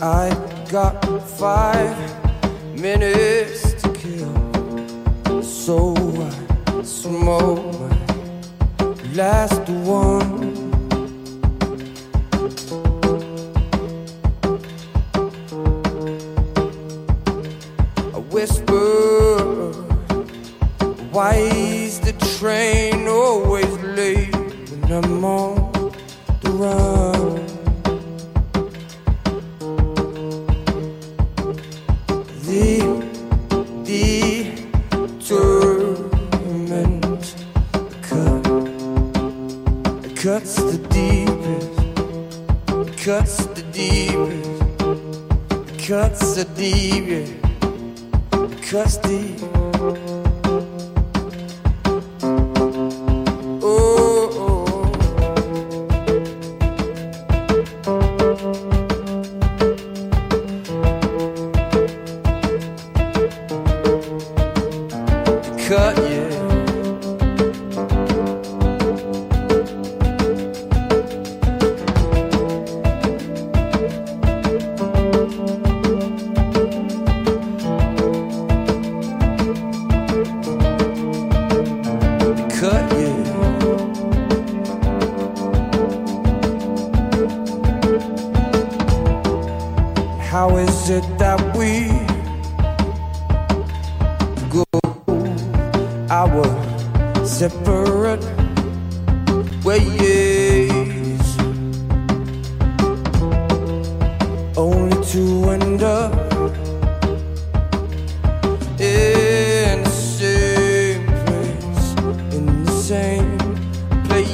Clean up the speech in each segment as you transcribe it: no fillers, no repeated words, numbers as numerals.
I got 5 minutes to kill, so I smoke my last one. I whisper, why is the train always late when I'm on the run? Cuts the deepest, cuts the deepest, cuts the deepest, cuts deep. Oh, oh. Cut, yeah. How is it that we go our separate ways, only to end up in the same place, in the same place.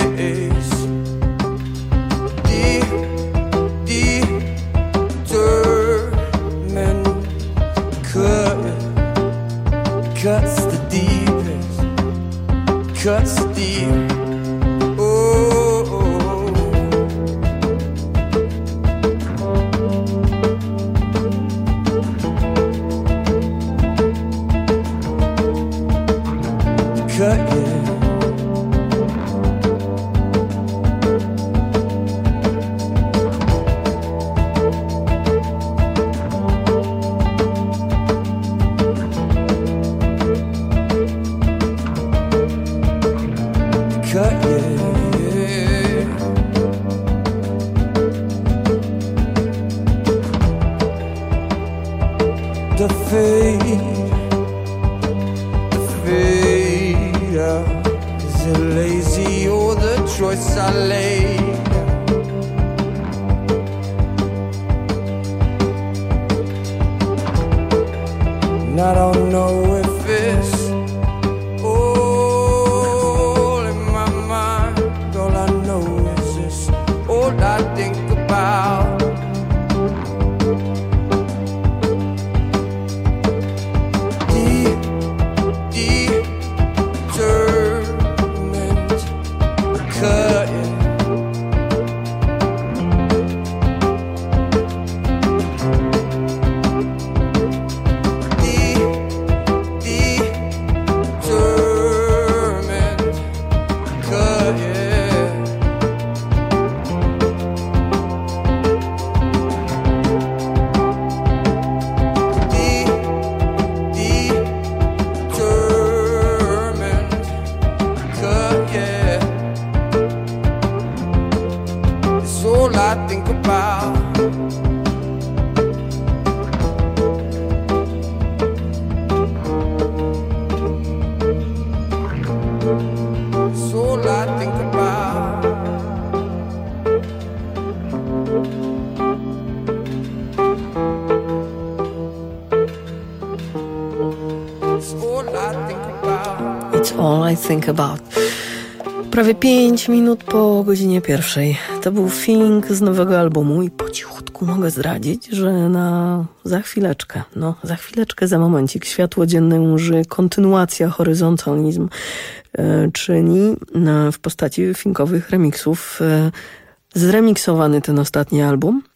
Cuts the deepest, cuts the deep. Oh, oh. Cut, yeah. Cut, yeah. The fade, is it lazy or the choice I laid? And I don't know if it's all in my mind. All I know is this, all I think about. Deep, determined, cutting. All I think about. It's all I think about. It's all I think about. It's all I think about. Prawie 5 minut po godzinie 1. To był Feeling z nowego albumu i po cichutku mogę zdradzić, że za chwileczkę, za momencik światło dzienne ujrzy kontynuacja Horyzontalizm czyni w postaci finkowych remixów zremiksowany ten ostatni album.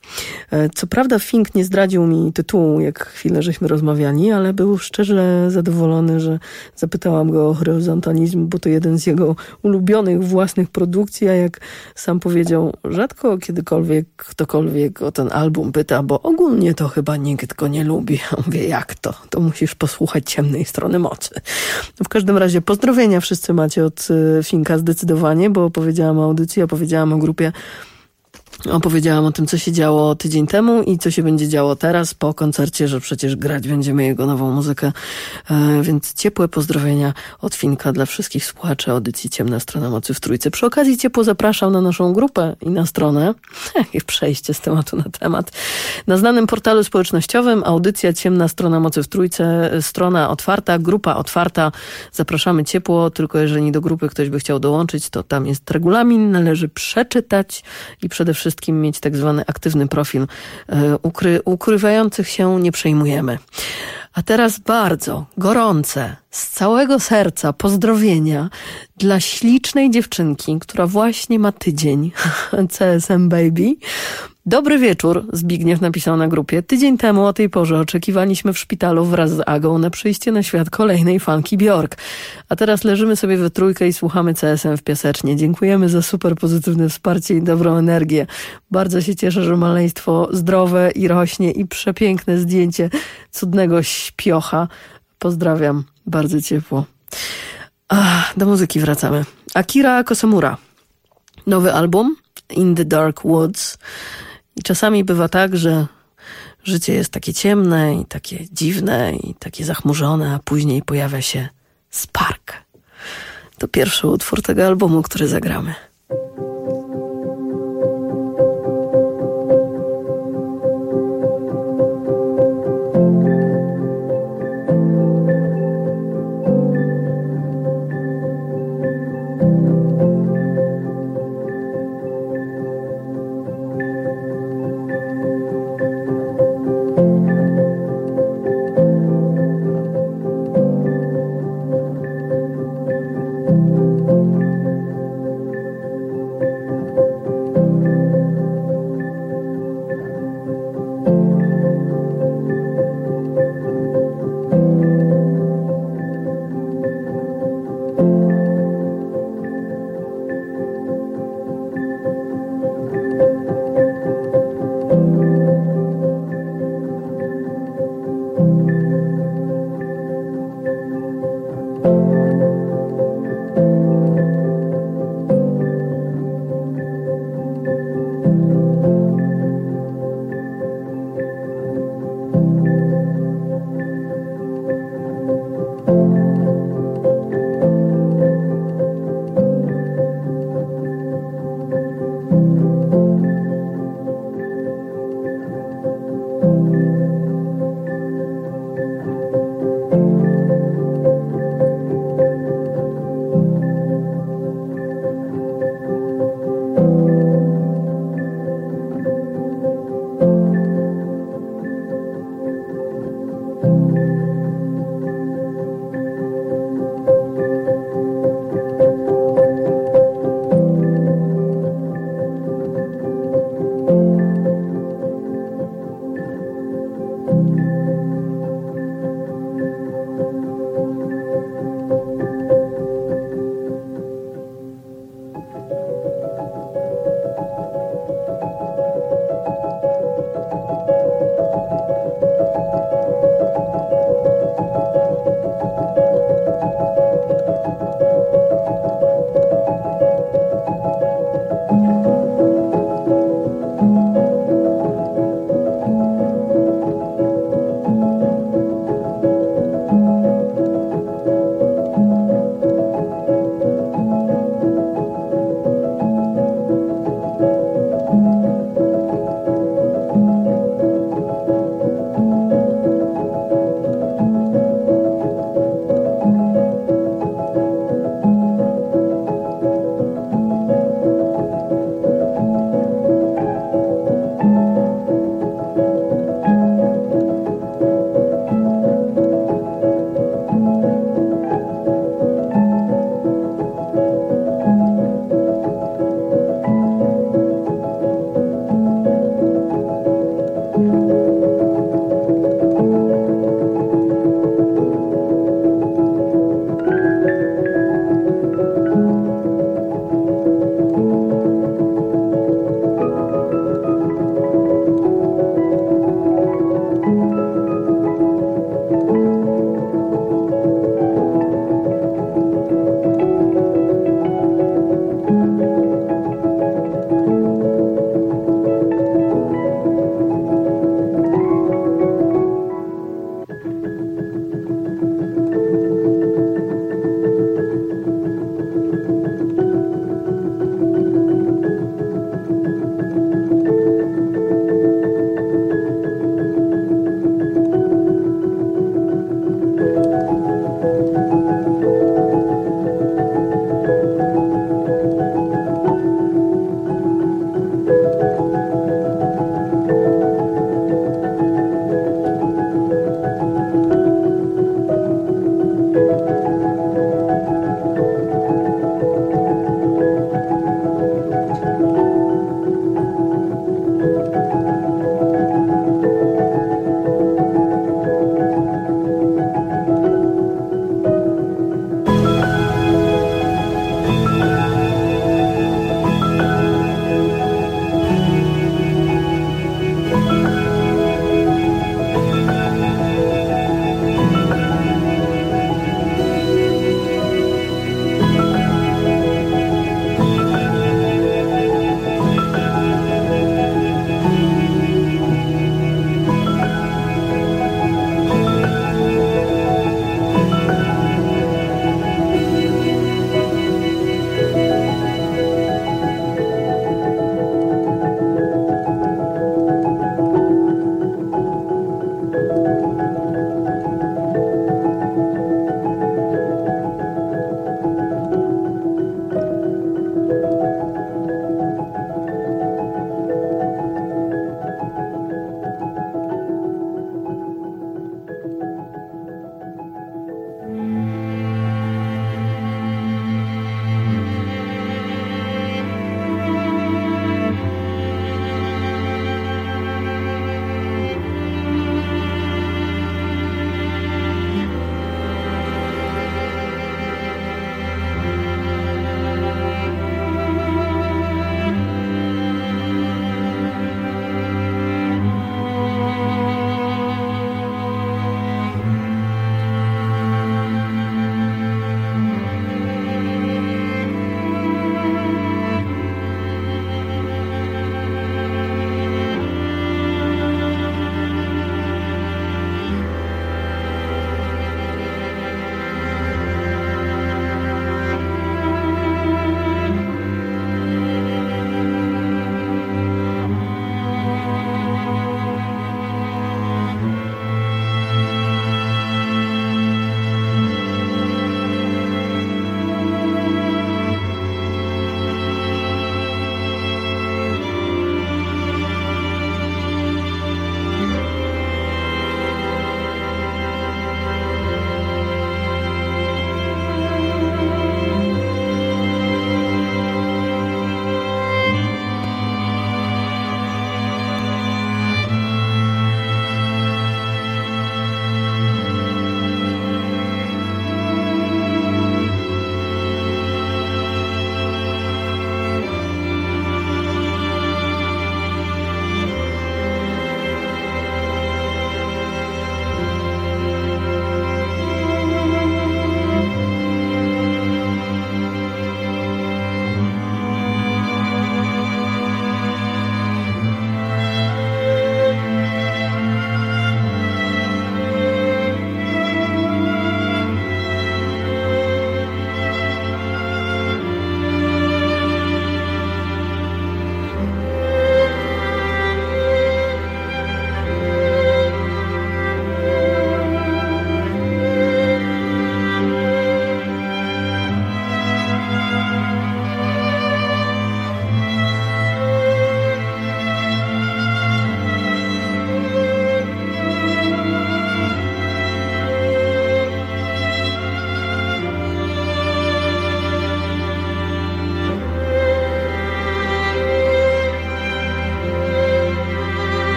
Co prawda Fink nie zdradził mi tytułu, jak chwilę żeśmy rozmawiali, ale był szczerze zadowolony, że zapytałam go o horizontalizm, bo to jeden z jego ulubionych własnych produkcji, a jak sam powiedział, rzadko kiedykolwiek ktokolwiek o ten album pyta, bo ogólnie to chyba nikt go nie lubi. Ja mówię, jak to? To musisz posłuchać Ciemnej Strony Mocy. W każdym razie pozdrowienia wszyscy macie od Finka zdecydowanie, bo opowiedziałam o audycji, opowiedziałam o grupie, opowiedziałam o tym, co się działo tydzień temu i co się będzie działo teraz po koncercie, że przecież grać będziemy jego nową muzykę. Więc ciepłe pozdrowienia od Finka dla wszystkich słuchaczy audycji Ciemna Strona Mocy w Trójce. Przy okazji ciepło zapraszam na naszą grupę i na stronę. Przejście z tematu na temat. Na znanym portalu społecznościowym audycja Ciemna Strona Mocy w Trójce. Strona otwarta, grupa otwarta. Zapraszamy ciepło, tylko jeżeli do grupy ktoś by chciał dołączyć, to tam jest regulamin, należy przeczytać i przede wszystkim mieć tak zwany aktywny profil. Ukrywających się nie przejmujemy. A teraz bardzo gorące, z całego serca pozdrowienia dla ślicznej dziewczynki, która właśnie ma tydzień. CSM Baby. Dobry wieczór, Zbigniew napisał na grupie. Tydzień temu o tej porze oczekiwaliśmy w szpitalu wraz z Agą na przyjście na świat kolejnej fanki Bjork. A teraz leżymy sobie we trójkę i słuchamy CSM w Piasecznie. Dziękujemy za super pozytywne wsparcie i dobrą energię. Bardzo się cieszę, że maleństwo zdrowe i rośnie i przepiękne zdjęcie cudnego śpiocha. Pozdrawiam bardzo ciepło. Do muzyki wracamy. Akira Kosamura. Nowy album In the Dark Woods. I czasami bywa tak, że życie jest takie ciemne i takie dziwne i takie zachmurzone, a później pojawia się spark. To pierwszy utwór tego albumu, który zagramy.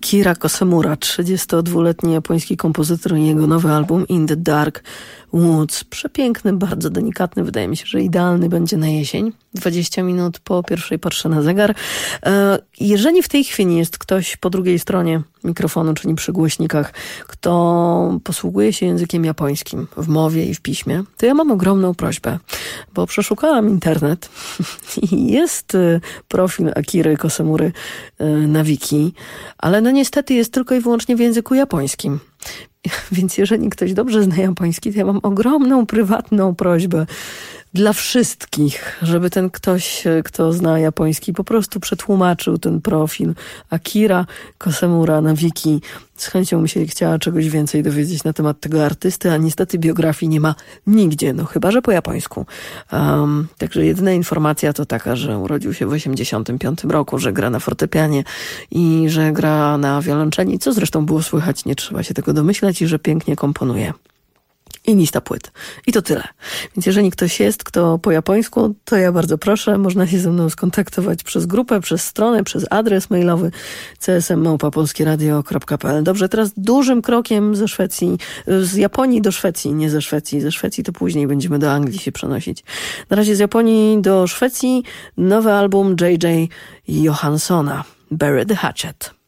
Akira Kosemura, 32-letni japoński kompozytor i jego nowy album In the Dark Woods. Przepiękny, bardzo delikatny, wydaje mi się, że idealny będzie na jesień. 20 minut po pierwszej patrzę na zegar. Jeżeli w tej chwili jest ktoś po drugiej stronie mikrofonu, czyli przy głośnikach, kto posługuje się językiem japońskim w mowie i w piśmie, to ja mam ogromną prośbę, bo przeszukałam internet i jest profil Akiry Kosemury na wiki, ale no niestety jest tylko i wyłącznie w języku japońskim. Więc jeżeli ktoś dobrze zna japoński, to ja mam ogromną, prywatną prośbę dla wszystkich, żeby ten ktoś, kto zna japoński, po prostu przetłumaczył ten profil Akira Kosemura na wiki. Z chęcią mi się chciała czegoś więcej dowiedzieć na temat tego artysty, a niestety biografii nie ma nigdzie, no chyba że po japońsku. Także jedyna informacja to taka, że urodził się w 1985 roku, że gra na fortepianie i że gra na wiolonczeli, co zresztą było słychać, nie trzeba się tego domyślać, i że pięknie komponuje. I lista płyt. I to tyle. Więc jeżeli ktoś jest, kto po japońsku, to ja bardzo proszę, można się ze mną skontaktować przez grupę, przez stronę, przez adres mailowy csm@polskieradio.pl. Dobrze, teraz dużym krokiem ze Szwecji, z Japonii do Szwecji, nie ze Szwecji. Ze Szwecji to później będziemy do Anglii się przenosić. Na razie z Japonii do Szwecji nowy album J.J. Johanssona, Bury the Hatchet.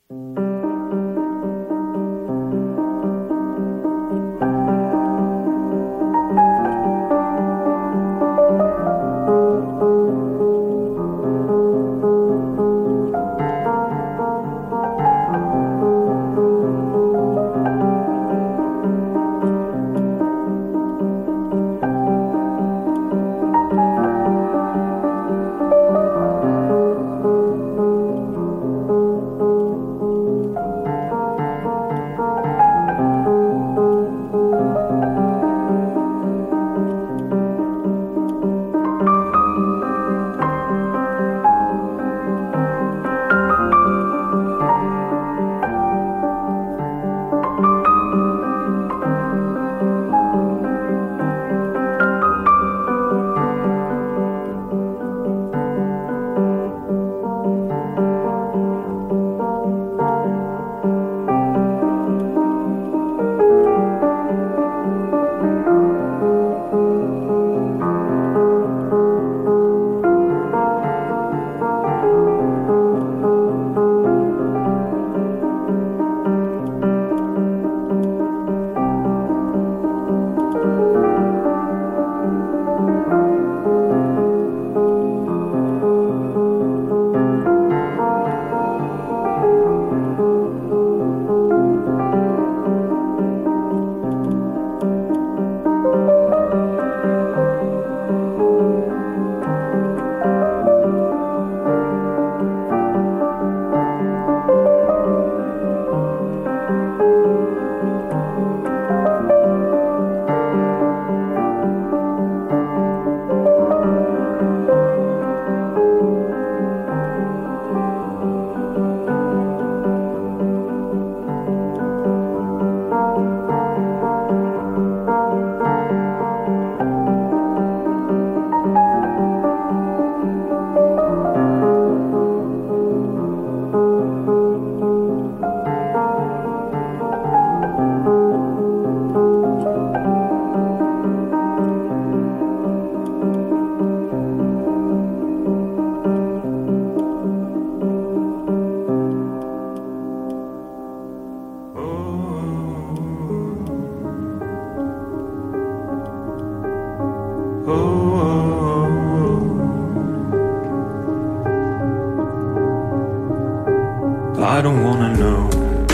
I don't wanna know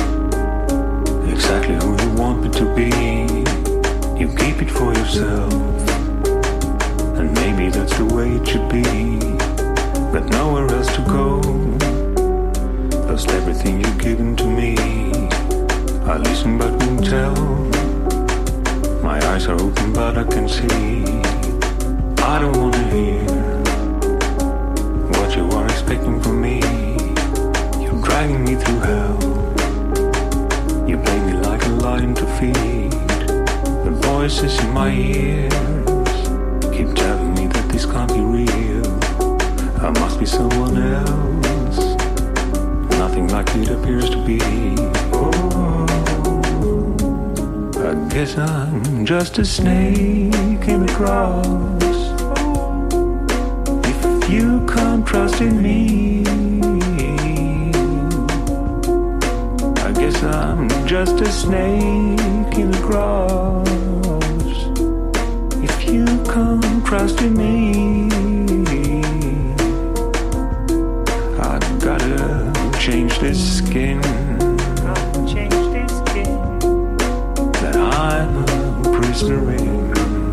exactly who you want me to be. You keep it for yourself, and maybe that's the way it should be. But nowhere else to go. Lost everything you've given to me. I listen but won't tell. My eyes are open but I can see. I don't wanna hear what you are expecting from me. You're dragging me through hell. You play me like a lion to feed. The voices in my ears keep telling me that this can't be real. I must be someone else. nothing like it appears to be. Oh, I guess I'm just a snake in the grass. If you can't trust in me, I guess I'm just a snake in the grass. If you can't trust in me, I gotta change this skin. That I'm a prisoner in.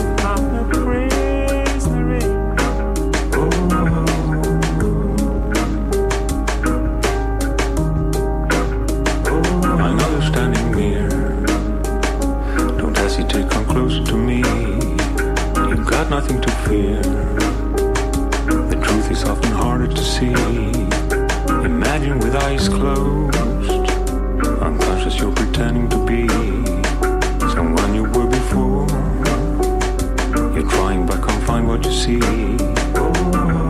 Nothing to fear. The truth is often harder to see. Imagine with eyes closed, unconscious you're pretending to be someone you were before. You're trying but can't find what you see. Oh.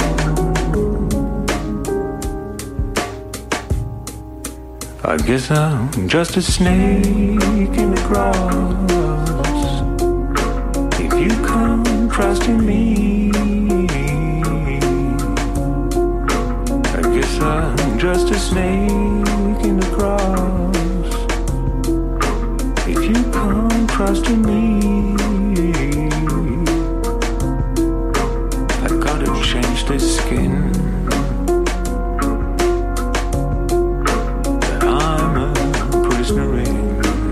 I guess I'm just a snake in the grass. If you can't trust in me, I guess I'm just a snake in the grass. If you can't trust in me, I gotta change this skin. That I'm a prisoner in.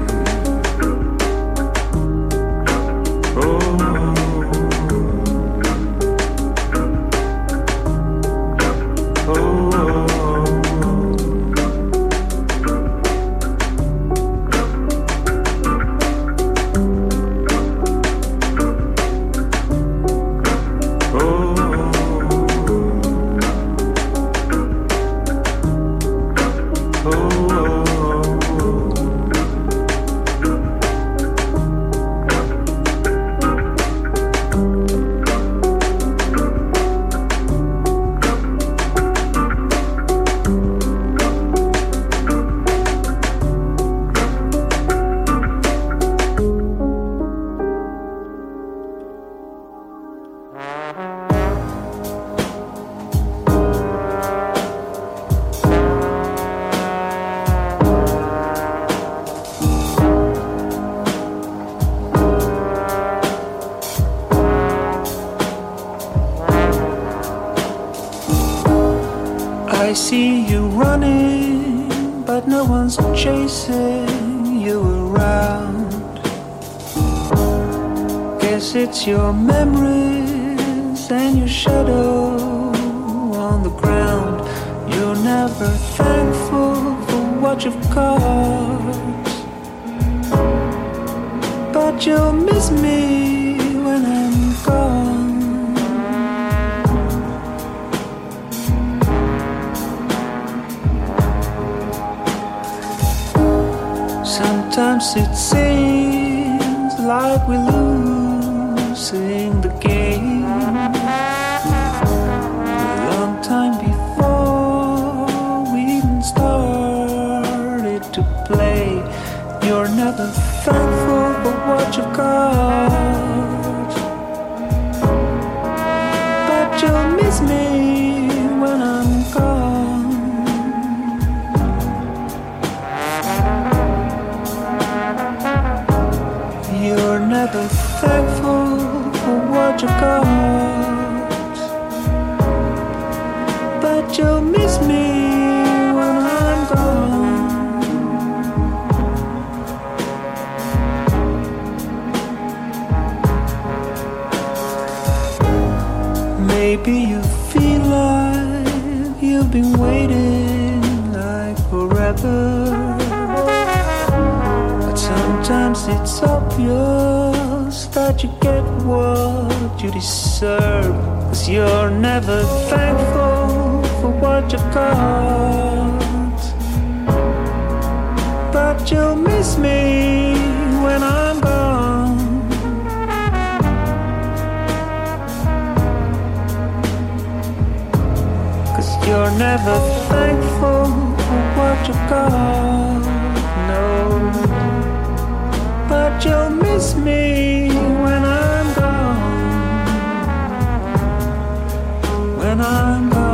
I see you running, but no one's chasing you around. Guess it's your memories and your shadow on the ground. You're never thankful for what you've got, but you'll miss me when I'm gone. Sometimes it seems like we're losing the game. A long time before we even started to play. You're never thankful for what you've got, but you'll miss me when I'm gone. You're never thankful for what you got, but you'll miss me when I'm gone. Maybe you feel like you've been waiting like forever. Sometimes it's obvious that you get what you deserve, 'cause you're never thankful for what you got, but you'll miss me when I'm gone. You're never thankful for what you got, no. But you'll miss me when I'm gone, when I'm gone.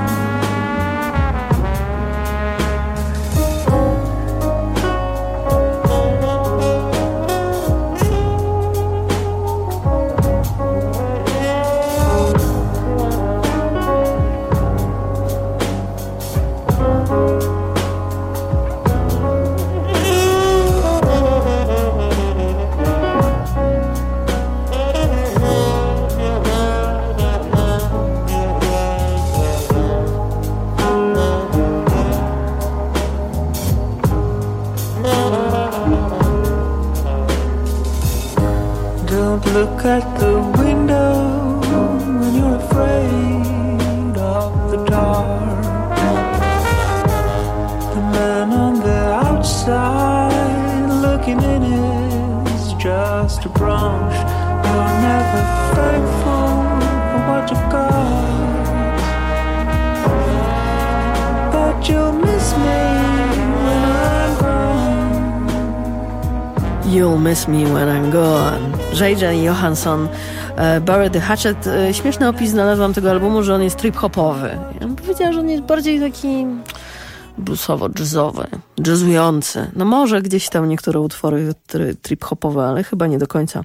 Look at the window when you're afraid of the dark. The man on the outside looking in is just a branch. You're never thankful for what you got, but you'll miss me when I'm gone. You'll miss me when I'm gone. J.J. Johansson, Bury the Hatchet. Śmieszny opis znalazłam tego albumu, że on jest trip-hopowy. Ja bym powiedziała, że on jest bardziej taki bluesowo-jazzowy, jazzujący. No może gdzieś tam niektóre utwory trip-hopowe, ale chyba nie do końca.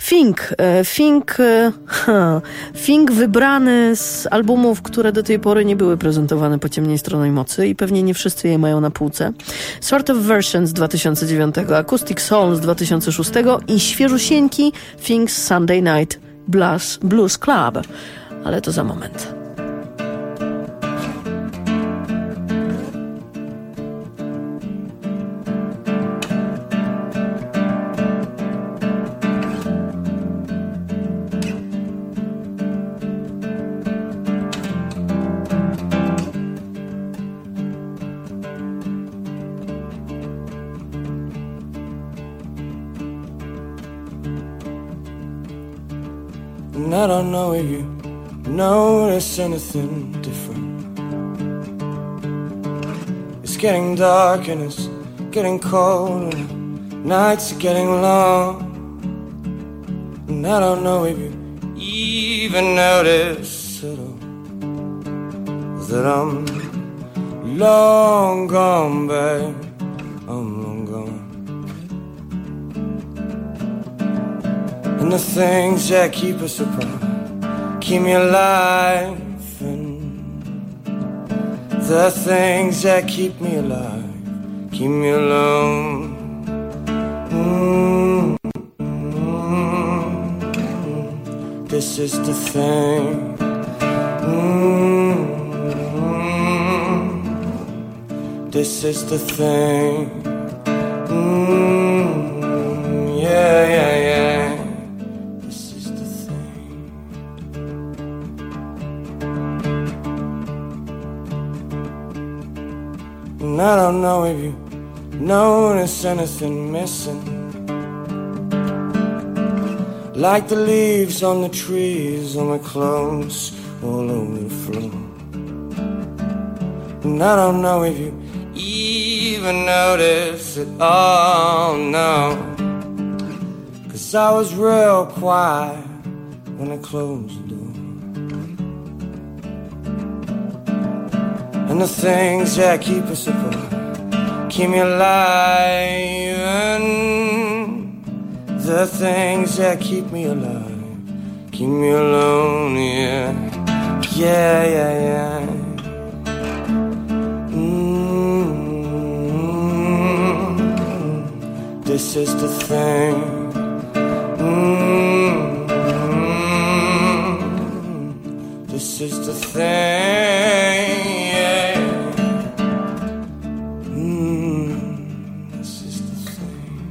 Fink wybrany z albumów, które do tej pory nie były prezentowane po ciemnej stronie mocy i pewnie nie wszyscy je mają na półce. Sort of Version z 2009, Acoustic Soul z 2006 i świeżusieńki Fink's Sunday Night Blues Club. Ale to za moment. And I don't know if you notice anything different. It's getting dark and it's getting cold and the nights are getting long. And I don't know if you even notice at all that I'm long gone, babe. I'm long gone. And the things that keep us apart keep me alive, and the things that keep me alive keep me alone. This is the thing. This is the thing. Yeah, yeah, yeah. This is the thing. And I don't know if you notice anything missing, like the leaves on the trees, on my clothes, all over the floor. And I don't know if you even notice it all, no. 'Cause I was real quiet when I closed the door. And the things that keep us apart keep me alive, and the things that keep me alive keep me alone, yeah. Yeah, yeah, yeah. This is the thing. This is the thing, yeah. This is the thing.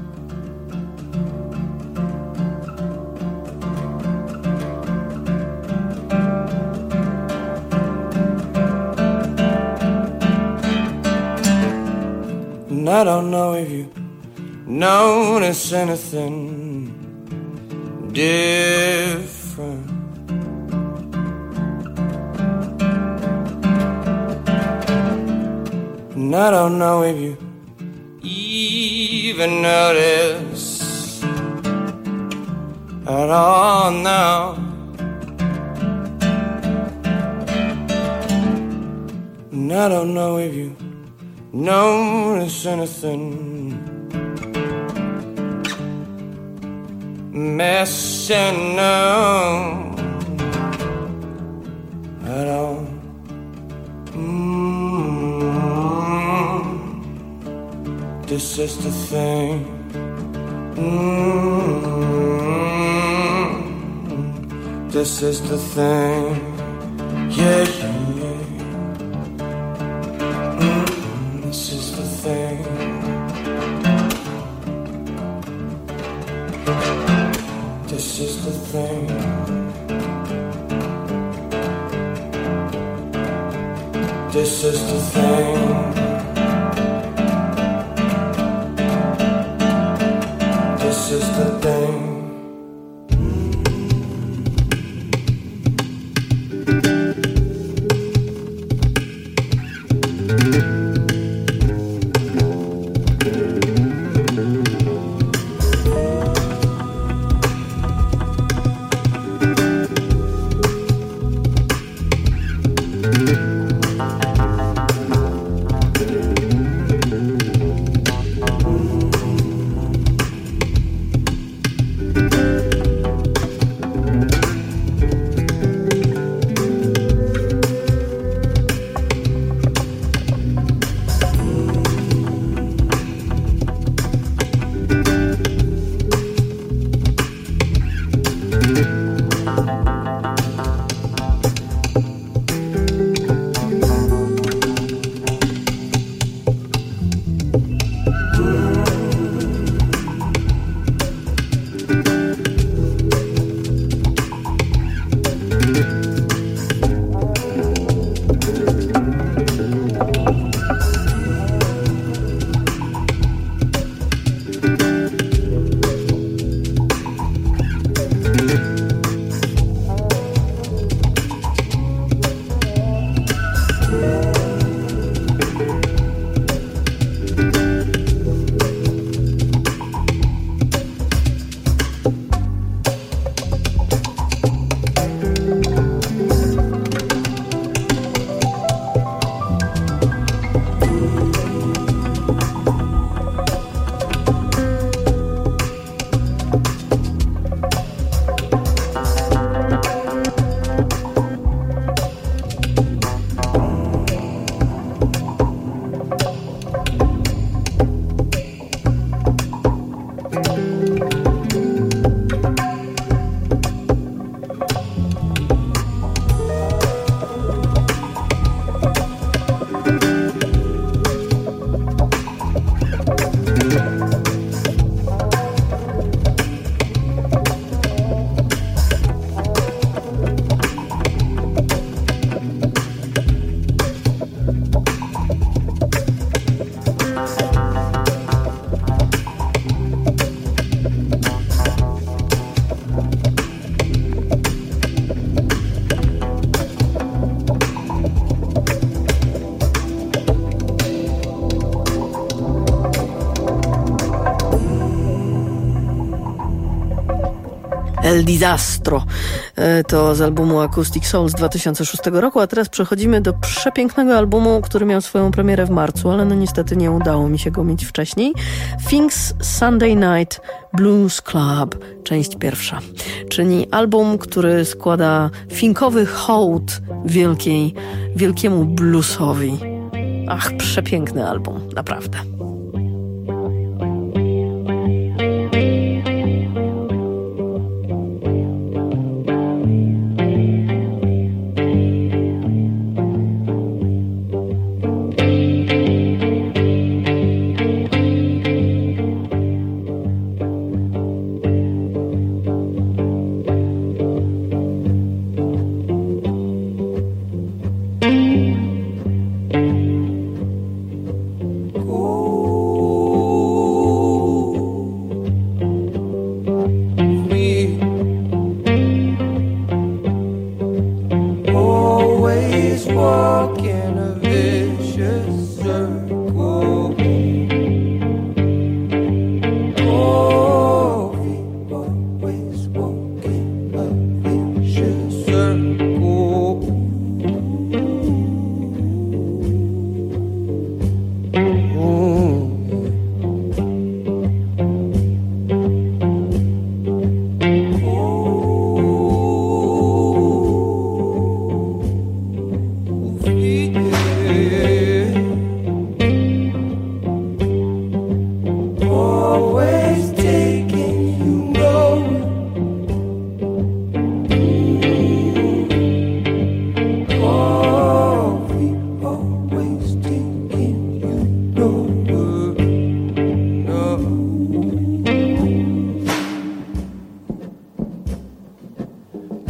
And I don't know if you notice anything different. I don't know if you even notice at all now. And I don't know if you notice anything messing up at all. This is the thing. This is the thing. Yeah, yeah. This is the thing. This is the thing. This is the thing. This is the thing. El Disastro. To z albumu Acoustic Soul z 2006 roku, a teraz przechodzimy do przepięknego albumu, który miał swoją premierę w marcu, ale no niestety nie udało mi się go mieć wcześniej. Fink's Sunday Night Blues Club, część pierwsza. Czyli album, który składa finkowy hołd wielkiemu bluesowi. Ach, przepiękny album, naprawdę. Walk in a vicious circle.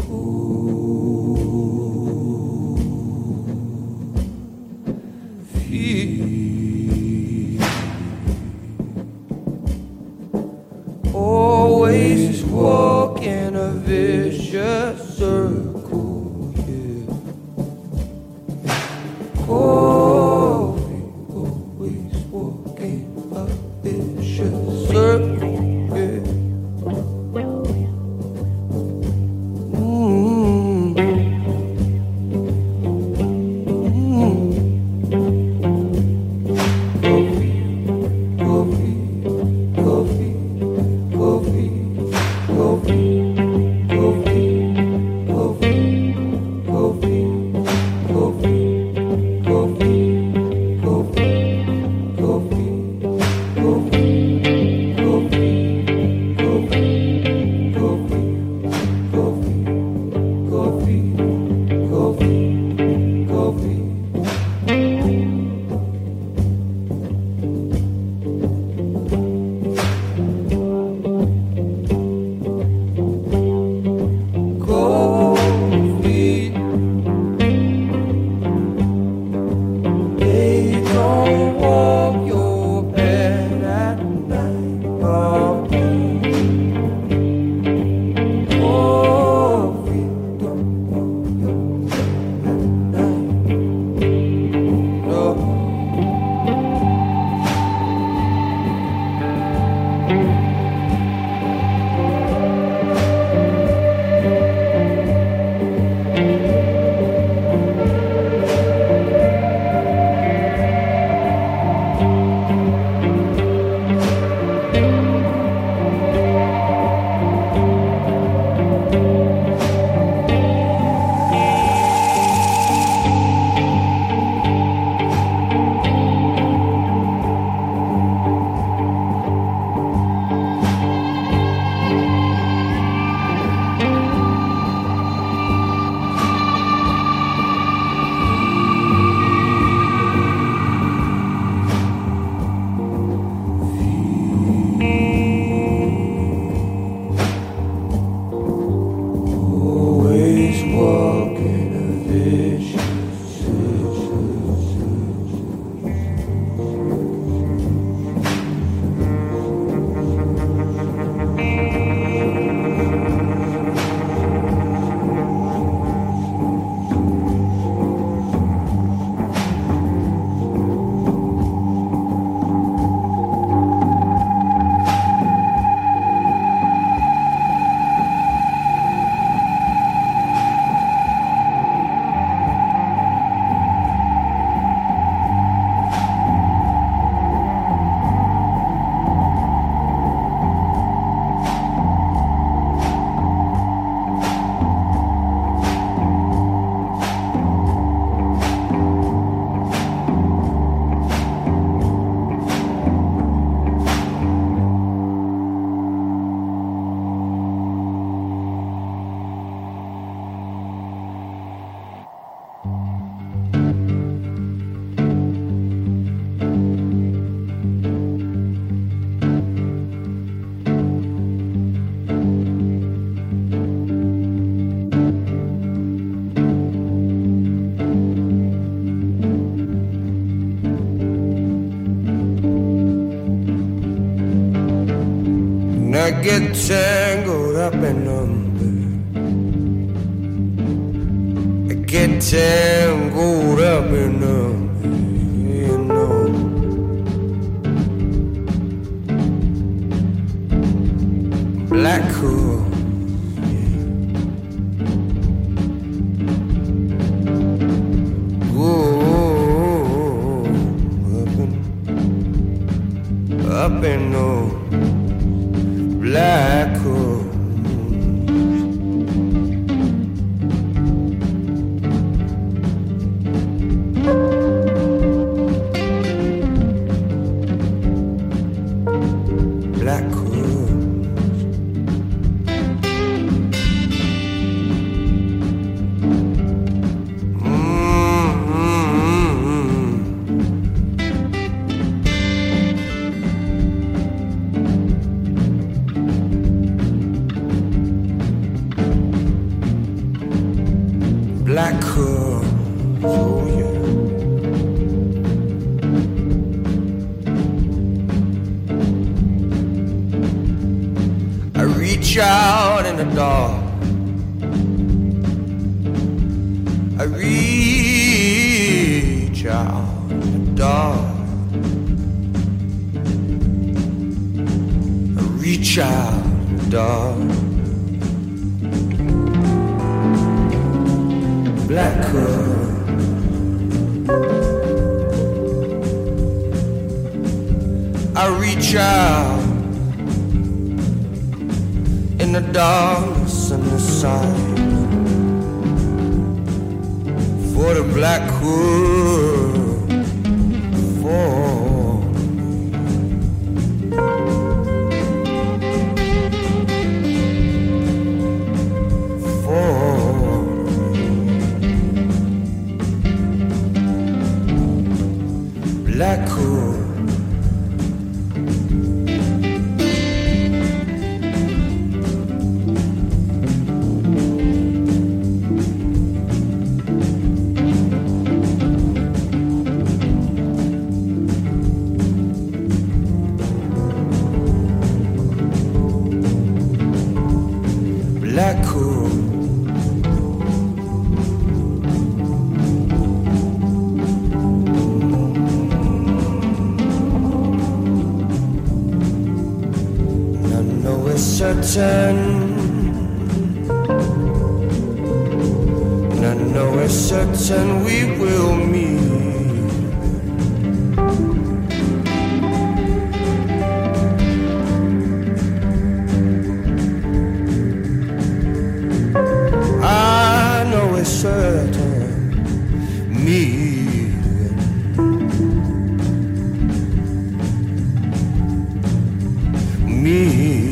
Always walk in a vicious circle, yeah. Coffee, always walk in a vicious circle, yeah. I get tangled up in numbers. I get tangled up in numbers, you know. Black hole, yeah. Whoa, up in no black hole. black curls, oh yeah. I reach out in the dark, I reach out in the dark, I reach out in the dark. Black curl, I reach out in the darkness and the silence for the black hood, for black hood. Black hood. Certain, and I know it's certain we will meet. I know it's certain me.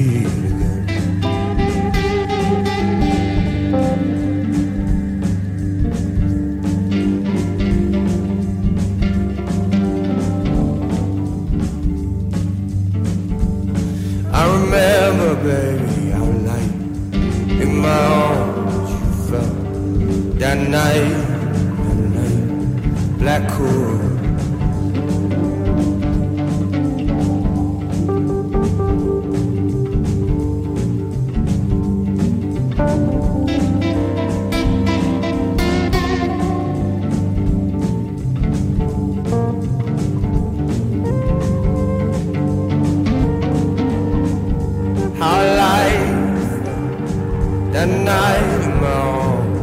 I remember, baby, how light in my arms you felt that night, black hood. That night in my arms,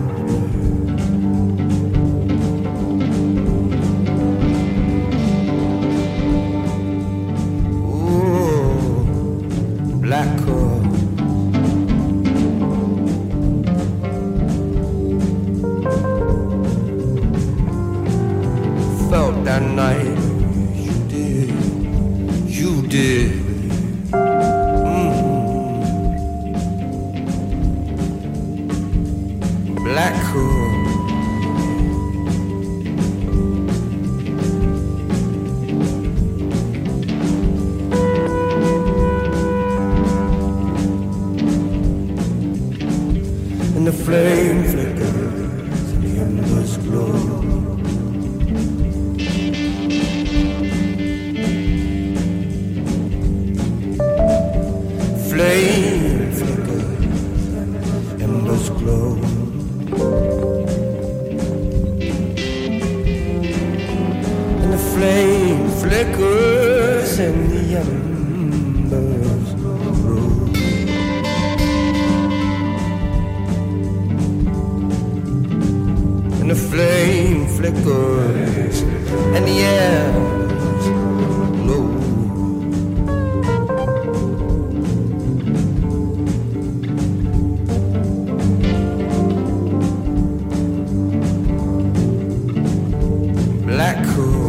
ooh, black curl. Felt that night, you did. Black hood. And the flame flickers and the embers glow. Flame flickers, embers glow. Flame flickers and the embers grow. And the flame flickers and the embers glow. Black hood.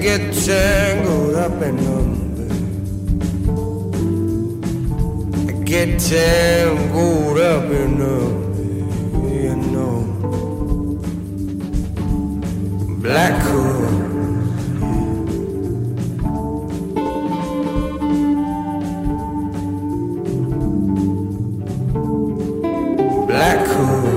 get tangled up in numbers. I get tangled up in numbers, you know. Black hole. Black hole.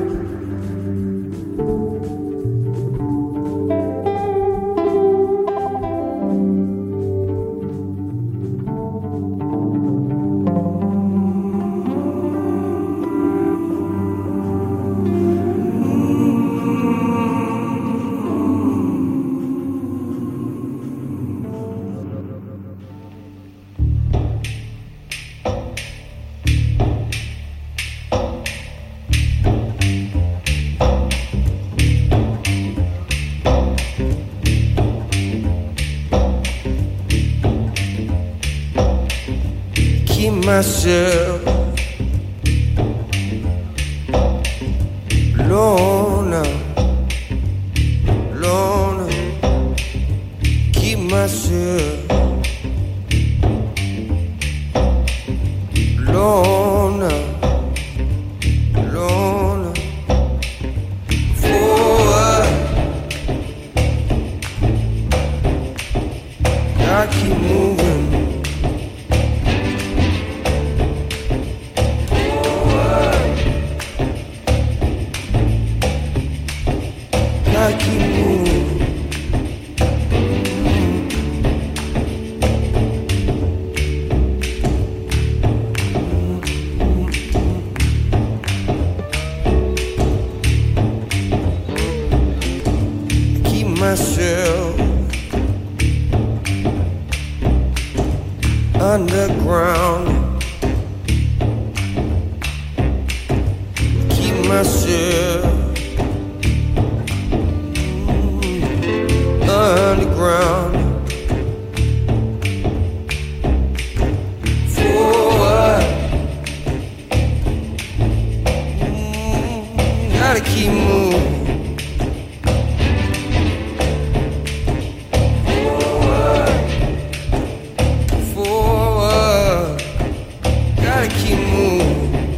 Myself loner, loner. Keep myself loner, loner. Forward, I keep moving. I keep moving. Keep myself underground. Keep myself underground. Forward, gotta keep moving. Forward, forward, gotta keep moving.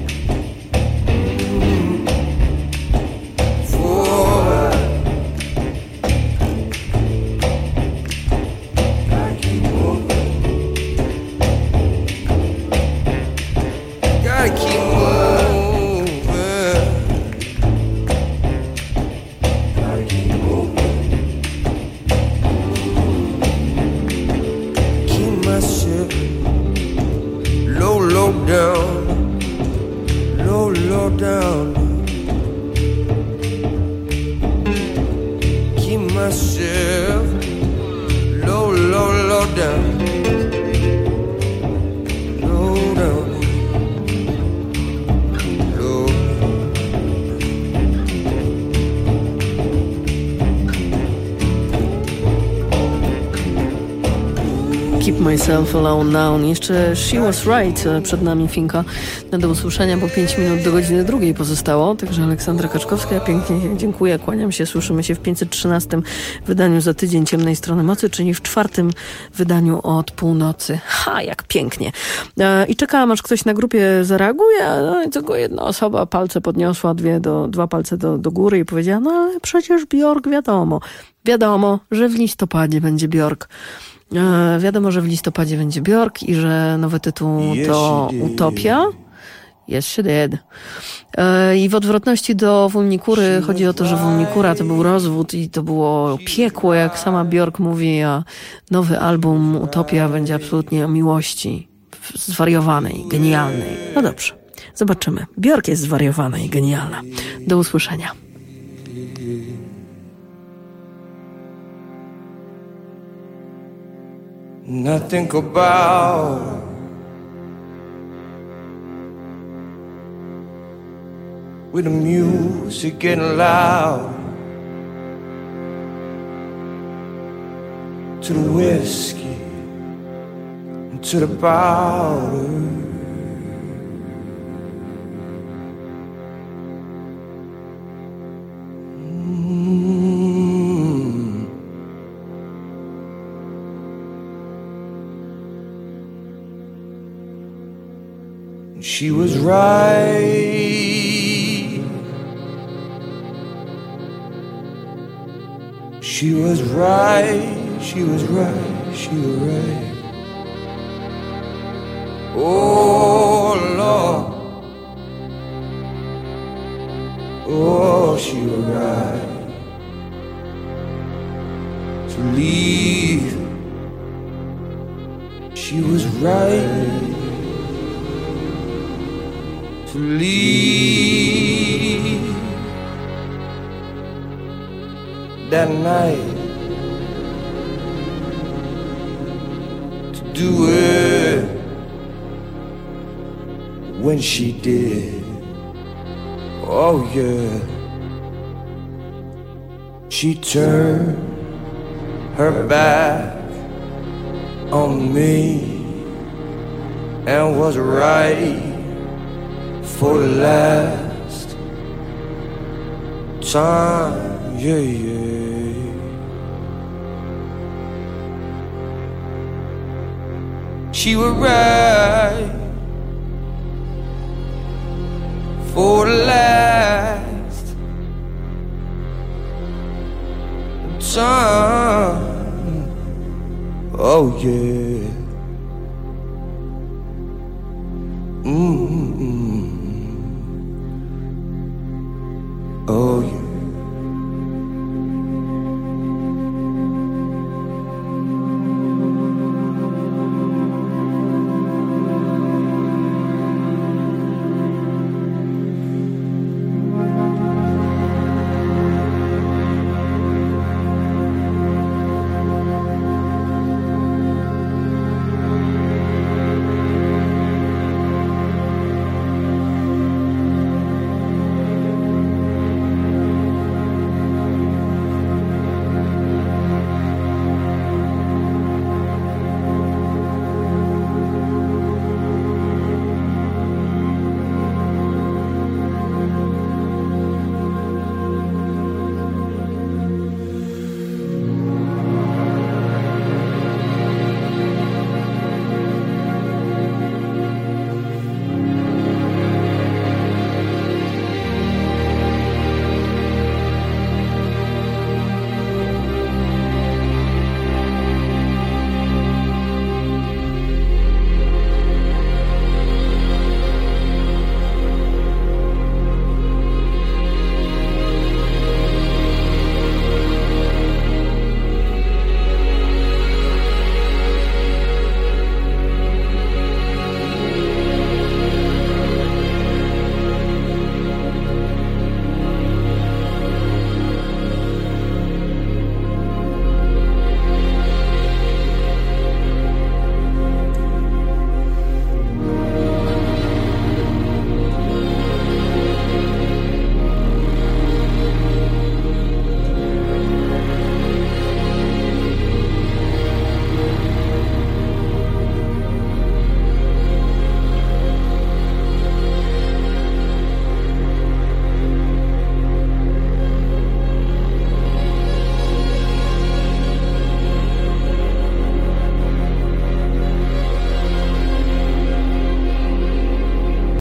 Low down. Keep myself low down. Low down. Low. Keep Myself Alone Down. Jeszcze She Was Right przed nami, Finka, do usłyszenia, bo 5 minut do godziny 2 pozostało. Także Aleksandra Kaczkowska, ja pięknie dziękuję, kłaniam się. Słyszymy się w 513 wydaniu za tydzień Ciemnej Strony Mocy, czyli w 4. wydaniu od północy. Ha, jak pięknie. I czekałam, aż ktoś na grupie zareaguje, no i tylko jedna osoba palce podniosła, dwa palce do góry i powiedziała, no ale przecież Björk wiadomo, że w listopadzie będzie Björk. Wiadomo, że w listopadzie będzie Björk i że nowy tytuł to Utopia. Yes, she did. I w odwrotności do Vulnikury chodzi o to, że Vulnikura to był rozwód i to było piekło, jak sama Björk mówi, a nowy album Utopia będzie absolutnie o miłości zwariowanej, genialnej. No dobrze, zobaczymy. Björk jest zwariowana i genialna. Do usłyszenia. Nothing about with the music getting loud, to the whiskey and to the powder. She was right. She was right. She was right. She was right. Oh Lord. Oh, she was right to leave. She was right to leave that night, to do it when she did. Oh yeah, she turned her back on me and was right for the last time, yeah, yeah. She was right for the last time, oh yeah. Mm-hmm.